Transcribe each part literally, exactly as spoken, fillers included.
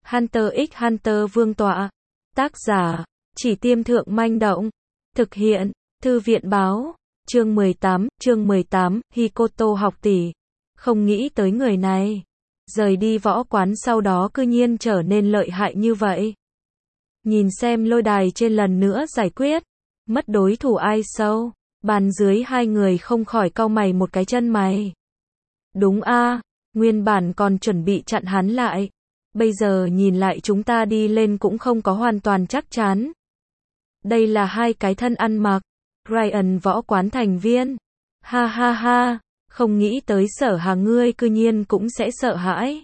Hunter x Hunter Vương tọa. Tác giả, Chỉ Tiêm Thượng Manh Động. Thực hiện, Thư viện Báo. Chương mười tám, chương mười tám, Hikoto học tỷ. Không nghĩ tới người này. Rời đi võ quán sau đó cư nhiên trở nên lợi hại như vậy. Nhìn xem lôi đài trên lần nữa giải quyết. Mất đối thủ ai sâu. Bàn dưới hai người không khỏi cau mày một cái chân mày. Đúng a, nguyên bản còn chuẩn bị chặn hắn lại. Bây giờ nhìn lại chúng ta đi lên cũng không có hoàn toàn chắc chắn. Đây là hai cái thân ăn mặc. Ryan võ quán thành viên. Ha ha ha, không nghĩ tới Sở Hà ngươi cư nhiên cũng sẽ sợ hãi.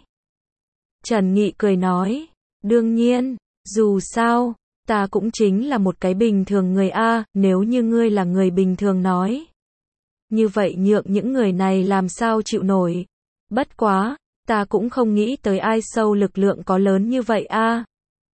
Trần Nghị cười nói, đương nhiên, dù sao, ta cũng chính là một cái bình thường người a, nếu như ngươi là người bình thường nói. Như vậy nhượng những người này làm sao chịu nổi. Bất quá, ta cũng không nghĩ tới ai sâu lực lượng có lớn như vậy a.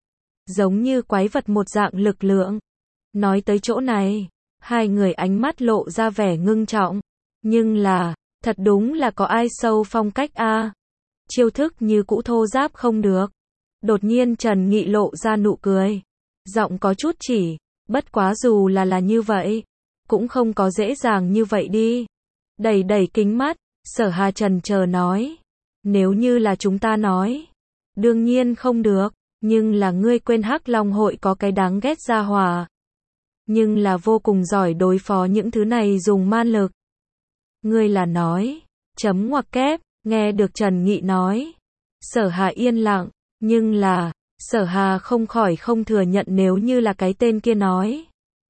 Giống như quái vật một dạng lực lượng. Nói tới chỗ này, hai người ánh mắt lộ ra vẻ ngưng trọng. Nhưng là, thật đúng là có ai sâu phong cách a. Chiêu thức như cũ thô giáp không được. Đột nhiên Trần Nghị lộ ra nụ cười. Giọng có chút chỉ, bất quá dù là là như vậy, cũng không có dễ dàng như vậy đi. Đẩy đẩy kính mắt, Sở Hà trần chờ nói. Nếu như là chúng ta nói, đương nhiên không được, nhưng là ngươi quên Hắc Long hội có cái đáng ghét gia hỏa. Nhưng là vô cùng giỏi đối phó những thứ này dùng man lực. Ngươi là nói, chấm ngoặc kép, nghe được Trần Nghị nói. Sở Hà yên lặng, nhưng là, Sở Hà không khỏi không thừa nhận nếu như là cái tên kia nói.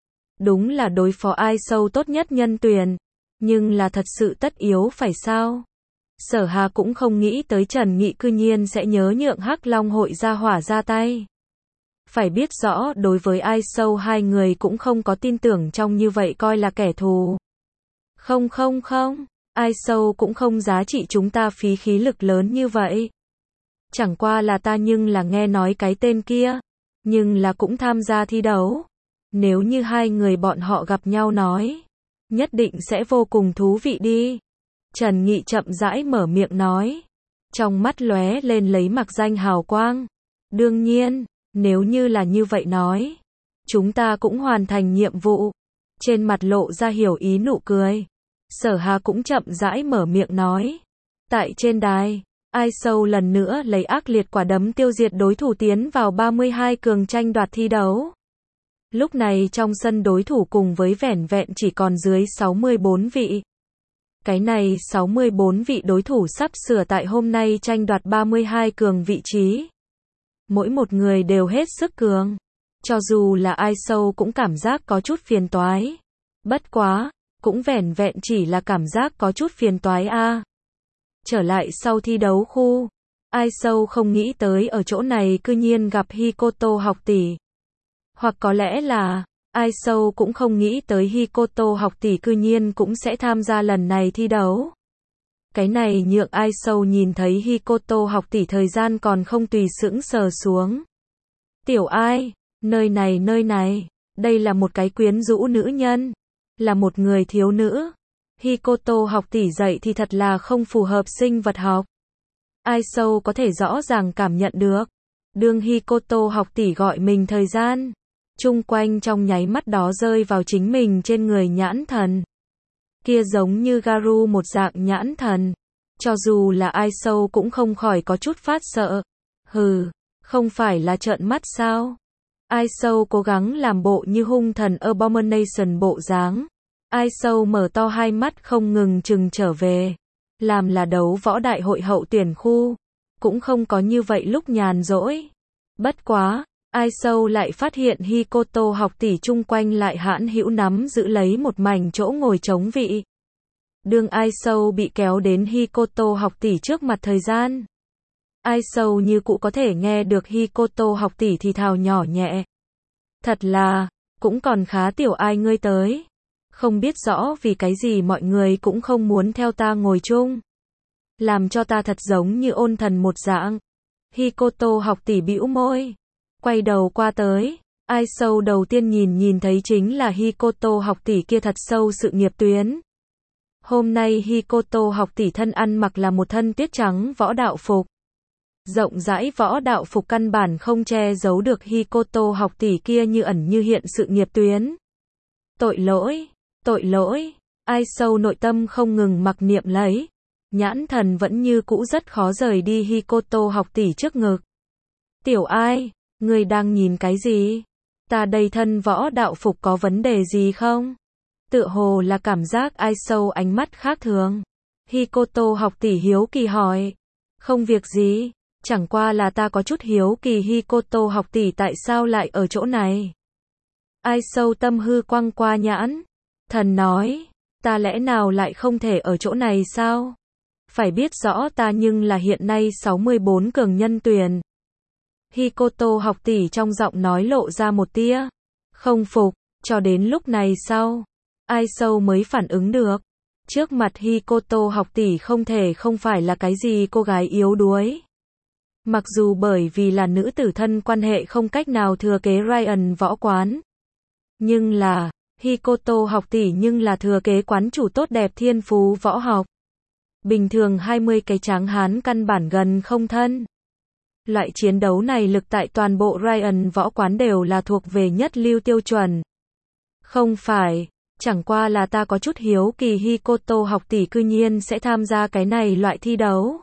Đúng là đối phó ai sâu tốt nhất nhân tuyển, nhưng là thật sự tất yếu phải sao? Sở Hà cũng không nghĩ tới Trần Nghị cư nhiên sẽ nhớ nhượng Hắc Long hội gia hỏa ra tay. Phải biết rõ đối với ai sâu hai người cũng không có tin tưởng trong như vậy coi là kẻ thù. Không không không, ai sâu cũng không giá trị chúng ta phí khí lực lớn như vậy. Chẳng qua là ta nhưng là nghe nói cái tên kia, nhưng là cũng tham gia thi đấu. Nếu như hai người bọn họ gặp nhau nói, nhất định sẽ vô cùng thú vị đi. Trần Nghị chậm rãi mở miệng nói, trong mắt lóe lên lấy mặc danh hào quang. Đương nhiên, nếu như là như vậy nói, chúng ta cũng hoàn thành nhiệm vụ. Trên mặt lộ ra hiểu ý nụ cười. Sở Hà cũng chậm rãi mở miệng nói, tại trên đài, ai sâu lần nữa lấy ác liệt quả đấm tiêu diệt đối thủ tiến vào ba mươi hai cường tranh đoạt thi đấu. Lúc này trong sân đối thủ cùng với vẻn vẹn chỉ còn dưới sáu mươi bốn vị. Cái này sáu mươi bốn vị đối thủ sắp sửa tại hôm nay tranh đoạt ba mươi hai cường vị trí. Mỗi một người đều hết sức cường. Cho dù là ai sâu cũng cảm giác có chút phiền toái. Bất quá, cũng vẻn vẹn chỉ là cảm giác có chút phiền toái a. Trở lại sau thi đấu khu, ai sâu không nghĩ tới ở chỗ này cư nhiên gặp Hikoto học tỷ. Hoặc có lẽ là, ai sâu cũng không nghĩ tới Hikoto học tỷ cư nhiên cũng sẽ tham gia lần này thi đấu. Cái này nhượng ai sâu nhìn thấy Hikoto học tỷ thời gian còn không tùy sững sờ xuống. Tiểu ai, nơi này nơi này, đây là một cái quyến rũ nữ nhân, là một người thiếu nữ. Hikoto học tỷ dạy thì thật là không phù hợp sinh vật học. Ai sâu có thể rõ ràng cảm nhận được. Đương Hikoto học tỷ gọi mình thời gian, chung quanh trong nháy mắt đó rơi vào chính mình trên người nhãn thần. Kia giống như Garu một dạng nhãn thần. Cho dù là ai sâu cũng không khỏi có chút phát sợ. Hừ, không phải là trợn mắt sao? Ai sâu cố gắng làm bộ như hung thần Abomination bộ dáng. Ai sâu mở to hai mắt không ngừng chừng trở về. Làm là đấu võ đại hội hậu tuyển khu. Cũng không có như vậy lúc nhàn rỗi. Bất quá, ai sâu lại phát hiện Hikoto học tỷ chung quanh lại hãn hữu nắm giữ lấy một mảnh chỗ ngồi trống vị. Đương ai sâu bị kéo đến Hikoto học tỷ trước mặt thời gian. Ai sâu như cũ có thể nghe được Hikoto học tỷ thì thào nhỏ nhẹ. Thật là, cũng còn khá tiểu ai ngươi tới. Không biết rõ vì cái gì mọi người cũng không muốn theo ta ngồi chung. Làm cho ta thật giống như ôn thần một dạng. Hikoto học tỷ bĩu môi. Quay đầu qua tới. Ai sâu đầu tiên nhìn nhìn thấy chính là Hikoto học tỷ kia thật sâu sự nghiệp tuyến. Hôm nay Hikoto học tỷ thân ăn mặc là một thân tuyết trắng võ đạo phục. Rộng rãi võ đạo phục căn bản không che giấu được Hikoto học tỷ kia như ẩn như hiện sự nghiệp tuyến. Tội lỗi, tội lỗi, ai sâu nội tâm không ngừng mặc niệm lấy. Nhãn thần vẫn như cũ rất khó rời đi Hikoto học tỷ trước ngực. Tiểu Ai, ngươi đang nhìn cái gì? Ta đây thân võ đạo phục có vấn đề gì không? Tựa hồ là cảm giác ai sâu ánh mắt khác thường. Hikoto học tỷ hiếu kỳ hỏi. Không việc gì, chẳng qua là ta có chút hiếu kỳ Hikoto học tỷ tại sao lại ở chỗ này. Ai sâu tâm hư quăng qua nhãn. Thần nói, ta lẽ nào lại không thể ở chỗ này sao? Phải biết rõ ta nhưng là hiện nay sáu mươi bốn cường nhân tuyển. Hikoto học tỷ trong giọng nói lộ ra một tia không phục, cho đến lúc này sau, ai sâu mới phản ứng được. Trước mặt Hikoto học tỷ không thể không phải là cái gì cô gái yếu đuối. Mặc dù bởi vì là nữ tử thân quan hệ không cách nào thừa kế Ryan võ quán. Nhưng là, Hikoto học tỷ nhưng là thừa kế quán chủ tốt đẹp thiên phú võ học. Bình thường hai mươi cái tráng hán căn bản gần không thân. Loại chiến đấu này lực tại toàn bộ Ryan võ quán đều là thuộc về nhất lưu tiêu chuẩn. Không phải, chẳng qua là ta có chút hiếu kỳ Hikoto học tỷ cư nhiên sẽ tham gia cái này loại thi đấu.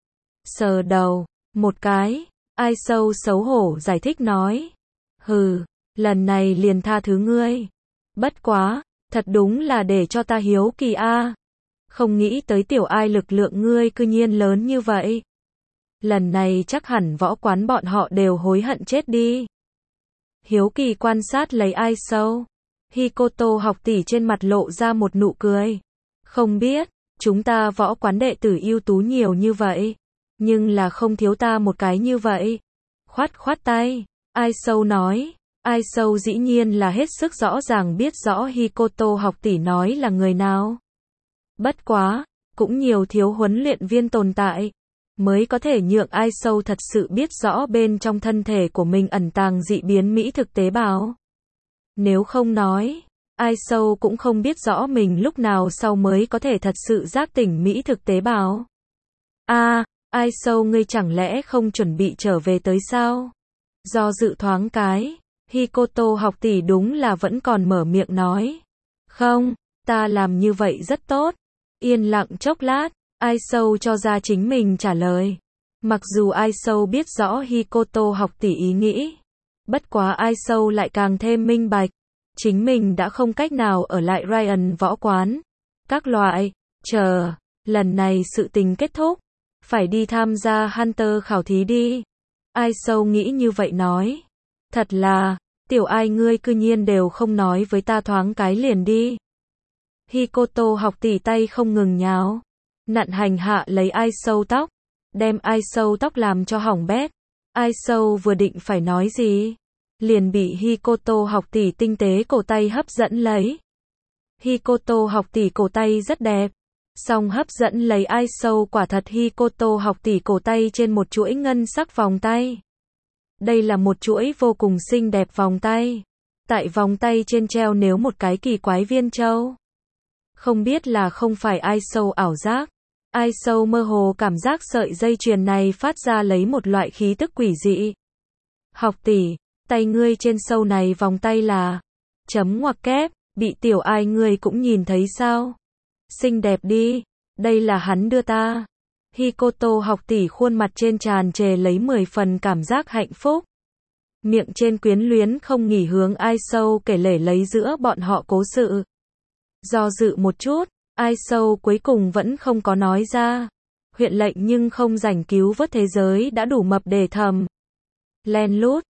Sờ đầu, một cái, ai sâu xấu hổ giải thích nói. Hừ, lần này liền tha thứ ngươi. Bất quá, thật đúng là để cho ta hiếu kỳ a. À. Không nghĩ tới Tiểu Ai lực lượng ngươi cư nhiên lớn như vậy. Lần này chắc hẳn võ quán bọn họ đều hối hận chết đi. Hiếu kỳ quan sát lấy ai sâu. Hikoto học tỷ trên mặt lộ ra một nụ cười. Không biết, chúng ta võ quán đệ tử ưu tú nhiều như vậy. Nhưng là không thiếu ta một cái như vậy. Khoát khoát tay. Ai sâu nói. Ai sâu dĩ nhiên là hết sức rõ ràng biết rõ Hikoto học tỷ nói là người nào. Bất quá, cũng nhiều thiếu huấn luyện viên tồn tại. Mới có thể nhượng ai sâu thật sự biết rõ bên trong thân thể của mình ẩn tàng dị biến mỹ thực tế bào. Nếu không nói, ai sâu cũng không biết rõ mình lúc nào sau mới có thể thật sự giác tỉnh mỹ thực tế bào. A, à, ai sâu ngươi chẳng lẽ không chuẩn bị trở về tới sao? Do dự thoáng cái, Hikoto học tỷ đúng là vẫn còn mở miệng nói. Không, ta làm như vậy rất tốt. Yên lặng chốc lát, ai sâu cho ra chính mình trả lời. Mặc dù ai sâu biết rõ Hikoto học tỷ ý nghĩ. Bất quá ai sâu lại càng thêm minh bạch. Chính mình đã không cách nào ở lại Ryan võ quán. Các loại, chờ, lần này sự tình kết thúc. Phải đi tham gia Hunter khảo thí đi. Ai sâu nghĩ như vậy nói. Thật là, Tiểu Ai ngươi cư nhiên đều không nói với ta thoáng cái liền đi. Hikoto học tỷ tay không ngừng nháo. Nặn hành hạ lấy ai sâu tóc. Đem ai sâu tóc làm cho hỏng bét. Ai sâu vừa định phải nói gì. Liền bị Hikoto học tỷ tinh tế cổ tay hấp dẫn lấy. Hikoto học tỷ cổ tay rất đẹp. Song hấp dẫn lấy ai sâu quả thật Hikoto học tỷ cổ tay trên một chuỗi ngân sắc vòng tay. Đây là một chuỗi vô cùng xinh đẹp vòng tay. Tại vòng tay trên treo nếu một cái kỳ quái viên châu. Không biết là không phải ai sâu ảo giác. Ai sâu mơ hồ cảm giác sợi dây chuyền này phát ra lấy một loại khí tức quỷ dị. Học tỷ, tay ngươi trên sâu này vòng tay là chấm ngoặc kép, bị Tiểu Ai ngươi cũng nhìn thấy sao? Xinh đẹp đi, đây là hắn đưa ta. Hikoto học tỷ khuôn mặt trên tràn trề lấy mười phần cảm giác hạnh phúc. Miệng trên quyến luyến không nghỉ hướng ai sâu kể lể lấy giữa bọn họ cố sự. Do dự một chút, ai sâu cuối cùng vẫn không có nói ra. Huyện lệnh nhưng không rảnh cứu vớt thế giới đã đủ mập để thầm. Len lút,